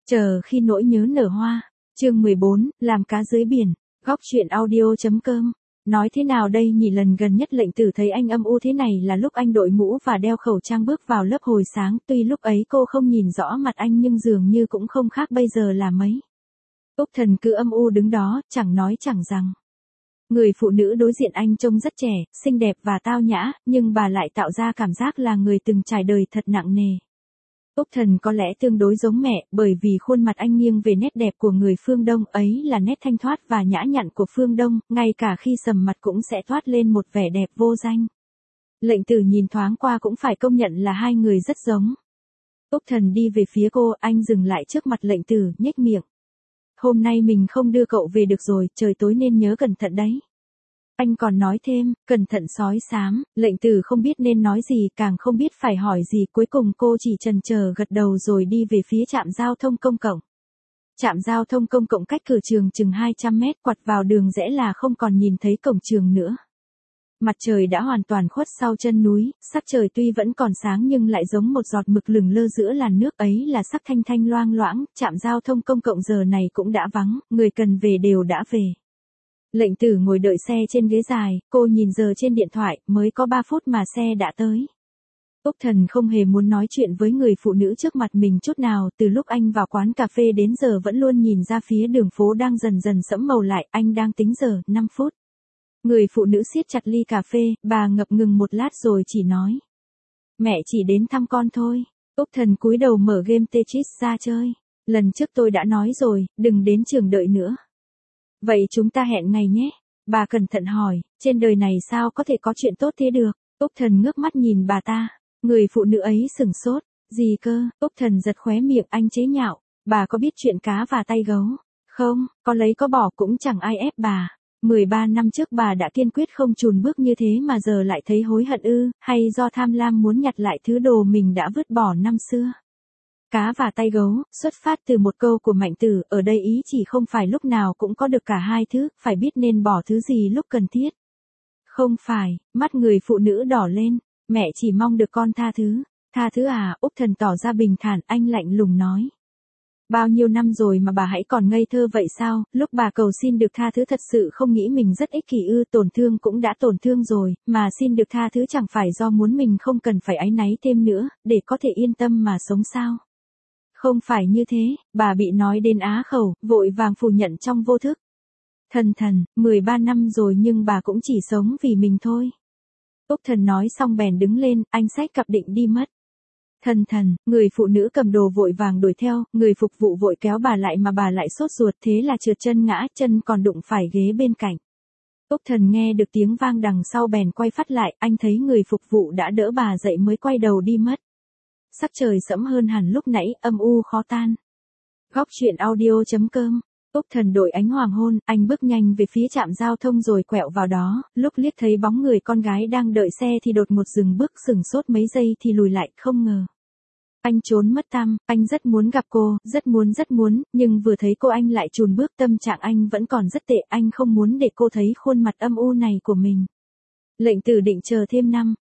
Chờ khi nỗi nhớ nở hoa. Chương 14, làm cá dưới biển. Góc truyện audio.com. Nói thế nào đây nhỉ, lần gần nhất Lệnh Tử thấy anh âm u thế này là lúc anh đội mũ và đeo khẩu trang bước vào lớp hồi sáng, tuy lúc ấy cô không nhìn rõ mặt anh nhưng dường như cũng không khác bây giờ là mấy. Úc Thần cứ âm u đứng đó, chẳng nói chẳng rằng. Người phụ nữ đối diện anh trông rất trẻ, xinh đẹp và tao nhã, nhưng bà lại tạo ra cảm giác là người từng trải đời thật nặng nề. Úc Thần có lẽ tương đối giống mẹ, bởi vì khuôn mặt anh nghiêng về nét đẹp của người phương Đông, ấy là nét thanh thoát và nhã nhặn của phương Đông, ngay cả khi sầm mặt cũng sẽ toát lên một vẻ đẹp vô danh. Lệnh Tử nhìn thoáng qua cũng phải công nhận là hai người rất giống. Úc Thần đi về phía cô, anh dừng lại trước mặt Lệnh Tử, nhếch miệng. Hôm nay mình không đưa cậu về được rồi, trời tối nên nhớ cẩn thận đấy. Anh còn nói thêm, cẩn thận sói xám. Lệnh Tử không biết nên nói gì, càng không biết phải hỏi gì, cuối cùng cô chỉ chần chờ gật đầu rồi đi về phía trạm giao thông công cộng. Trạm giao thông công cộng cách cửa trường chừng 200 mét, quặt vào đường rẽ là không còn nhìn thấy cổng trường nữa. Mặt trời đã hoàn toàn khuất sau chân núi, sắc trời tuy vẫn còn sáng nhưng lại giống một giọt mực lửng lơ giữa làn nước, ấy là sắc thanh thanh loang loãng. Trạm giao thông công cộng giờ này cũng đã vắng, người cần về đều đã về. Lệnh Tử ngồi đợi xe trên ghế dài, cô nhìn giờ trên điện thoại, mới có 3 phút mà xe đã tới. Úc Thần không hề muốn nói chuyện với người phụ nữ trước mặt mình chút nào, từ lúc anh vào quán cà phê đến giờ vẫn luôn nhìn ra phía đường phố đang dần dần sẫm màu lại, anh đang tính giờ, 5 phút. Người phụ nữ siết chặt ly cà phê, bà ngập ngừng một lát rồi chỉ nói. Mẹ chỉ đến thăm con thôi. Úc Thần cúi đầu mở game Tetris ra chơi. Lần trước tôi đã nói rồi, đừng đến trường đợi nữa. Vậy chúng ta hẹn ngày nhé. Bà cẩn thận hỏi, trên đời này sao có thể có chuyện tốt thế được? Úc Thần ngước mắt nhìn bà ta. Người phụ nữ ấy sửng sốt. Gì cơ? Úc Thần giật khóe miệng, anh chế nhạo. Bà có biết chuyện cá và tay gấu? Không, có lấy có bỏ cũng chẳng ai ép bà. 13 năm trước bà đã kiên quyết không chùn bước như thế mà giờ lại thấy hối hận ư, hay do tham lam muốn nhặt lại thứ đồ mình đã vứt bỏ năm xưa? Cá và tay gấu, xuất phát từ một câu của Mạnh Tử, ở đây ý chỉ không phải lúc nào cũng có được cả hai thứ, phải biết nên bỏ thứ gì lúc cần thiết. Không phải, mắt người phụ nữ đỏ lên, mẹ chỉ mong được con tha thứ. Tha thứ à? Úc Thần tỏ ra bình thản, anh lạnh lùng nói. Bao nhiêu năm rồi mà bà hãy còn ngây thơ vậy sao? Lúc bà cầu xin được tha thứ thật sự không nghĩ mình rất ích kỷ ư? Tổn thương cũng đã tổn thương rồi, mà xin được tha thứ chẳng phải do muốn mình không cần phải áy náy thêm nữa, để có thể yên tâm mà sống sao? Không phải như thế, bà bị nói đến á khẩu, vội vàng phủ nhận trong vô thức. Thần, 13 năm rồi nhưng bà cũng chỉ sống vì mình thôi. Úc Thần nói xong bèn đứng lên, anh xách cặp định đi mất. Thần, người phụ nữ cầm đồ vội vàng đuổi theo, người phục vụ vội kéo bà lại mà bà lại sốt ruột, thế là trượt chân ngã, chân còn đụng phải ghế bên cạnh. Úc Thần nghe được tiếng vang đằng sau bèn quay phát lại, anh thấy người phục vụ đã đỡ bà dậy mới quay đầu đi mất. Sắc trời sẫm hơn hẳn lúc nãy, âm u khó tan. Góc truyện audio.com. Úc Thần đội ánh hoàng hôn, anh bước nhanh về phía trạm giao thông rồi quẹo vào đó, lúc liếc thấy bóng người con gái đang đợi xe thì đột ngột dừng bước, sửng sốt mấy giây thì lùi lại, không ngờ. Anh trốn mất tăm, anh rất muốn gặp cô, rất muốn, nhưng vừa thấy cô anh lại chùn bước, tâm trạng anh vẫn còn rất tệ, anh không muốn để cô thấy khuôn mặt âm u này của mình. Lệnh Tử định chờ thêm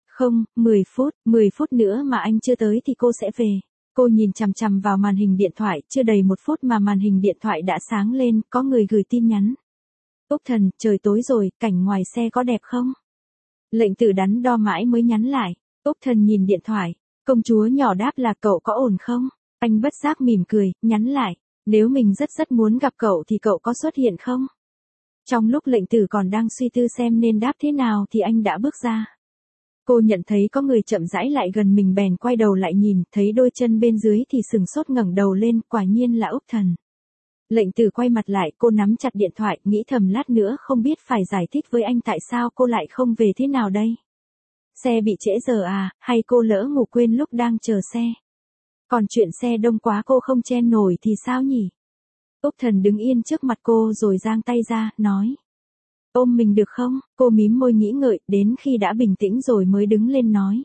10 phút nữa mà anh chưa tới thì cô sẽ về. Cô nhìn chằm chằm vào màn hình điện thoại, chưa đầy 1 phút mà màn hình điện thoại đã sáng lên, có người gửi tin nhắn. Úc Thần, trời tối rồi, cảnh ngoài xe có đẹp không? Lệnh Tử đắn đo mãi mới nhắn lại. Úc Thần nhìn điện thoại, công chúa nhỏ đáp là cậu có ổn không? Anh bất giác mỉm cười, nhắn lại, nếu mình rất muốn gặp cậu thì cậu có xuất hiện không? Trong lúc Lệnh Tử còn đang suy tư xem nên đáp thế nào thì anh đã bước ra. Cô nhận thấy có người chậm rãi lại gần mình bèn quay đầu lại nhìn, thấy đôi chân bên dưới thì sừng sốt ngẩng đầu lên, quả nhiên là Úc Thần. Lệnh Tử quay mặt lại, cô nắm chặt điện thoại, nghĩ thầm lát nữa không biết phải giải thích với anh tại sao cô lại không về thế nào đây. Xe bị trễ giờ à, hay cô lỡ ngủ quên lúc đang chờ xe. Còn chuyện xe đông quá cô không chen nổi thì sao nhỉ? Úc Thần đứng yên trước mặt cô rồi giang tay ra, nói. Ôm mình được không? Cô mím môi nghĩ ngợi, đến khi đã bình tĩnh rồi mới đứng lên nói.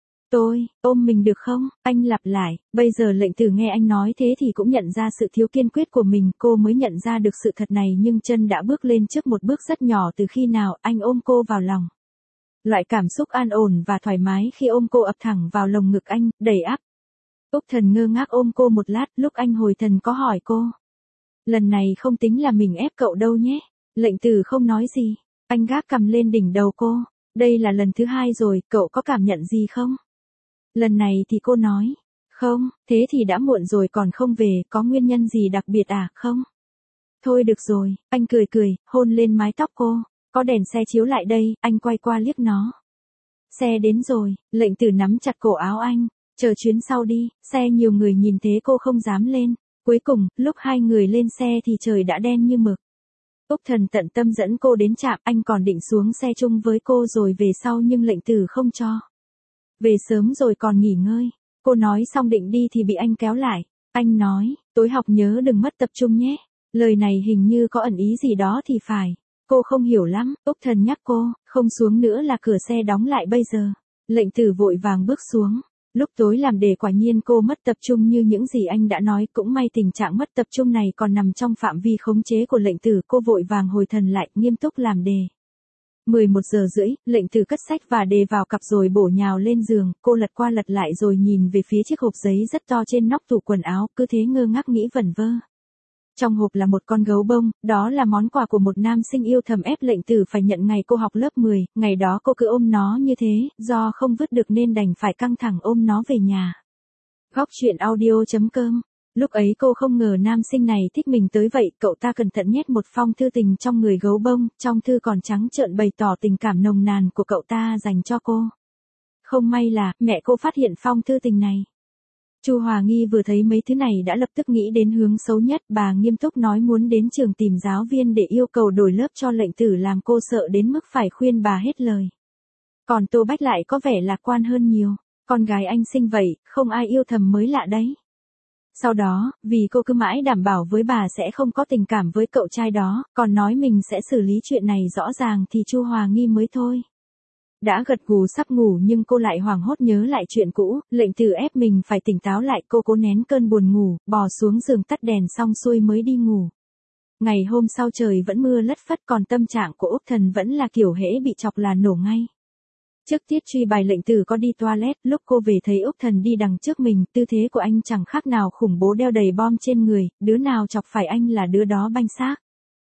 Ôm mình được không? Anh lặp lại, bây giờ Lệnh Tử nghe anh nói thế thì cũng nhận ra sự thiếu kiên quyết của mình, cô mới nhận ra được sự thật này nhưng chân đã bước lên trước một bước rất nhỏ từ khi nào anh ôm cô vào lòng. Loại cảm xúc an ổn và thoải mái khi ôm cô ập thẳng vào lồng ngực anh, đầy ắp. Úc Thần ngơ ngác ôm cô một lát, lúc anh hồi thần có hỏi cô. Lần này không tính là mình ép cậu đâu nhé. Lệnh Tử không nói gì, anh gác cằm lên đỉnh đầu cô. Đây là lần thứ 2 rồi, cậu có cảm nhận gì không? Lần này thì cô nói. Không, thế thì đã muộn rồi còn không về, có nguyên nhân gì đặc biệt à, không? Thôi được rồi, anh cười cười, hôn lên mái tóc cô. Có đèn xe chiếu lại đây, anh quay qua liếc nó. Xe đến rồi, Lệnh Tử nắm chặt cổ áo anh. Chờ chuyến sau đi, xe nhiều người nhìn thế cô không dám lên. Cuối cùng, lúc hai người lên xe thì trời đã đen như mực. Úc Thần tận tâm dẫn cô đến trạm, anh còn định xuống xe chung với cô rồi về sau nhưng Lệnh Tử không cho. Về sớm rồi còn nghỉ ngơi. Cô nói xong định đi thì bị anh kéo lại. Anh nói, tối học nhớ đừng mất tập trung nhé. Lời này hình như có ẩn ý gì đó thì phải. Cô không hiểu lắm, Úc Thần nhắc cô, không xuống nữa là cửa xe đóng lại bây giờ. Lệnh Tử vội vàng bước xuống. Lúc tối làm đề quả nhiên cô mất tập trung như những gì anh đã nói, cũng may tình trạng mất tập trung này còn nằm trong phạm vi khống chế của Lệnh Tử, cô vội vàng hồi thần lại, nghiêm túc làm đề. 11 giờ rưỡi, Lệnh Tử cất sách và đề vào cặp rồi bổ nhào lên giường, cô lật qua lật lại rồi nhìn về phía chiếc hộp giấy rất to trên nóc tủ quần áo, cứ thế ngơ ngác nghĩ vẩn vơ. Trong hộp là một con gấu bông, đó là món quà của một nam sinh yêu thầm ép Lệnh Tử phải nhận ngày cô học lớp 10, ngày đó cô cứ ôm nó như thế, do không vứt được nên đành phải căng thẳng ôm nó về nhà. Góc truyện audio.com. Lúc ấy cô không ngờ nam sinh này thích mình tới vậy, cậu ta cẩn thận nhét một phong thư tình trong người gấu bông, trong thư còn trắng trợn bày tỏ tình cảm nồng nàn của cậu ta dành cho cô. Không may là, mẹ cô phát hiện phong thư tình này. Chu Hòa Nghi vừa thấy mấy thứ này đã lập tức nghĩ đến hướng xấu nhất, bà nghiêm túc nói muốn đến trường tìm giáo viên để yêu cầu đổi lớp cho Lệnh Tử, làm cô sợ đến mức phải khuyên bà hết lời. Còn Tô Bách lại có vẻ lạc quan hơn nhiều, con gái anh xinh vậy, không ai yêu thầm mới lạ đấy. Sau đó, vì cô cứ mãi đảm bảo với bà sẽ không có tình cảm với cậu trai đó, còn nói mình sẽ xử lý chuyện này rõ ràng thì Chu Hòa Nghi mới thôi. Đã gật gù sắp ngủ nhưng cô lại hoảng hốt nhớ lại chuyện cũ, Lệnh Tử ép mình phải tỉnh táo lại, cô cố nén cơn buồn ngủ, bò xuống giường tắt đèn xong xuôi mới đi ngủ. Ngày hôm sau trời vẫn mưa lất phất, còn tâm trạng của Úc Thần vẫn là kiểu hễ bị chọc là nổ ngay. Trước tiết truy bài Lệnh Tử có đi toilet, lúc cô về thấy Úc Thần đi đằng trước mình, tư thế của anh chẳng khác nào khủng bố đeo đầy bom trên người, đứa nào chọc phải anh là đứa đó banh xác.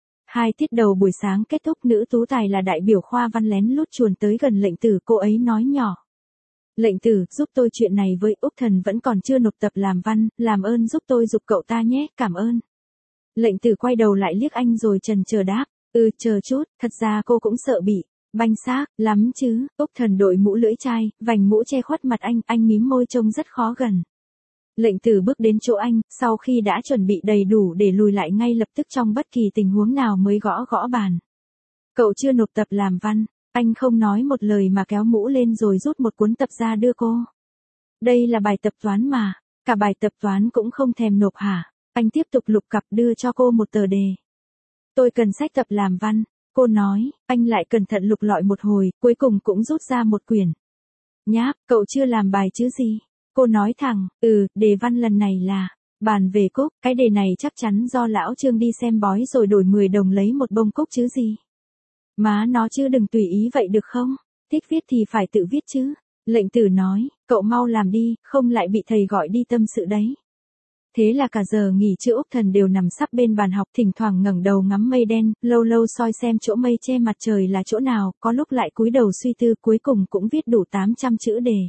2 tiết đầu buổi sáng kết thúc, nữ tú tài là đại biểu khoa văn lén lút chuồn tới gần Lệnh Tử, cô ấy nói nhỏ. Lệnh Tử, giúp tôi chuyện này với, Úc Thần vẫn còn chưa nộp tập làm văn, làm ơn giúp tôi giục cậu ta nhé, cảm ơn. Lệnh Tử quay đầu lại liếc anh rồi chần chờ đáp, chờ chút, thật ra cô cũng sợ bị banh xác lắm chứ. Úc Thần đội mũ lưỡi chai, vành mũ che khuất mặt anh mím môi trông rất khó gần. Lệnh Tử bước đến chỗ anh, sau khi đã chuẩn bị đầy đủ để lùi lại ngay lập tức trong bất kỳ tình huống nào mới gõ gõ bàn. Cậu chưa nộp tập làm văn, anh không nói một lời mà kéo mũ lên rồi rút một cuốn tập ra đưa cô. Đây là bài tập toán mà, cả bài tập toán cũng không thèm nộp hả? Anh tiếp tục lục cặp đưa cho cô một tờ đề. Tôi cần sách tập làm văn, cô nói, anh lại cẩn thận lục lọi một hồi, cuối cùng cũng rút ra một quyển. Nháp, cậu chưa làm bài chứ gì? Cô nói thẳng, đề văn lần này là bàn về cúc, cái đề này chắc chắn do lão Trương đi xem bói rồi đổi 10 đồng lấy một bông cúc chứ gì. Má nó chứ đừng tùy ý vậy được không? Thích viết thì phải tự viết chứ. Lệnh Tử nói, cậu mau làm đi, không lại bị thầy gọi đi tâm sự đấy. Thế là cả giờ nghỉ trưa Úc Thần đều nằm sắp bên bàn học, thỉnh thoảng ngẩng đầu ngắm mây đen, lâu lâu soi xem chỗ mây che mặt trời là chỗ nào, có lúc lại cúi đầu suy tư, cuối cùng cũng viết đủ 800 chữ đề.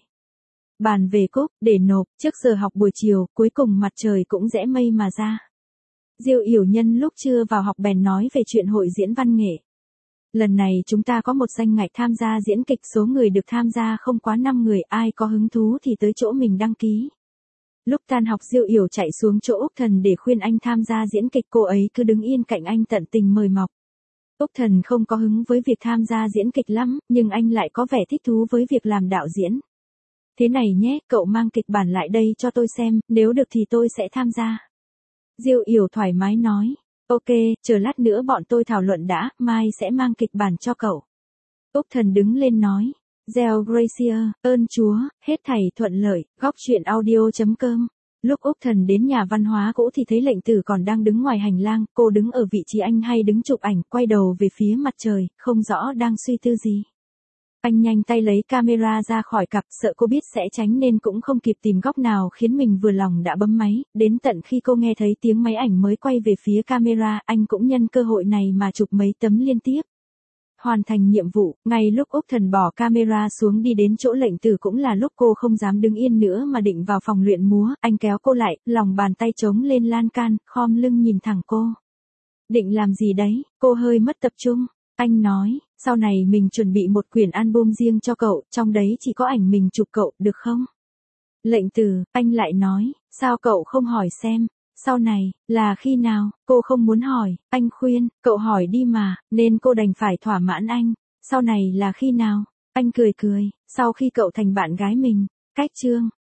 Bàn về cúc, để nộp, trước giờ học buổi chiều, cuối cùng mặt trời cũng rẽ mây mà ra. Diêu Yểu Nhân lúc trưa vào học bèn nói về chuyện hội diễn văn nghệ. Lần này chúng ta có một danh ngạch tham gia diễn kịch, số người được tham gia không quá 5 người, ai có hứng thú thì tới chỗ mình đăng ký. Lúc tan học Diêu Yểu chạy xuống chỗ Úc Thần để khuyên anh tham gia diễn kịch, cô ấy cứ đứng yên cạnh anh tận tình mời mọc. Úc Thần không có hứng với việc tham gia diễn kịch lắm, nhưng anh lại có vẻ thích thú với việc làm đạo diễn. Thế này nhé, cậu mang kịch bản lại đây cho tôi xem, nếu được thì tôi sẽ tham gia. Diêu Yểu thoải mái nói, ok, chờ lát nữa bọn tôi thảo luận đã, mai sẽ mang kịch bản cho cậu. Úc Thần đứng lên nói, Gieo Gracia, ơn Chúa, hết thảy thuận lợi, góc truyện audio.com. Lúc Úc Thần đến nhà văn hóa cũ thì thấy Lệnh Tử còn đang đứng ngoài hành lang, cô đứng ở vị trí anh hay đứng chụp ảnh, quay đầu về phía mặt trời, không rõ đang suy tư gì. Anh nhanh tay lấy camera ra khỏi cặp, sợ cô biết sẽ tránh nên cũng không kịp tìm góc nào khiến mình vừa lòng đã bấm máy, đến tận khi cô nghe thấy tiếng máy ảnh mới quay về phía camera, anh cũng nhân cơ hội này mà chụp mấy tấm liên tiếp. Hoàn thành nhiệm vụ, ngay lúc Úc Thần bỏ camera xuống đi đến chỗ Lệnh Tử cũng là lúc cô không dám đứng yên nữa mà định vào phòng luyện múa, anh kéo cô lại, lòng bàn tay trống lên lan can, khom lưng nhìn thẳng cô. Định làm gì đấy, cô hơi mất tập trung. Anh nói, sau này mình chuẩn bị một quyển album riêng cho cậu, trong đấy chỉ có ảnh mình chụp cậu, được không? Lệnh Tử, anh lại nói, sao cậu không hỏi xem, sau này, là khi nào, cô không muốn hỏi, anh khuyên, cậu hỏi đi mà, nên cô đành phải thỏa mãn anh, sau này là khi nào? Anh cười cười, sau khi cậu thành bạn gái mình, cách chương.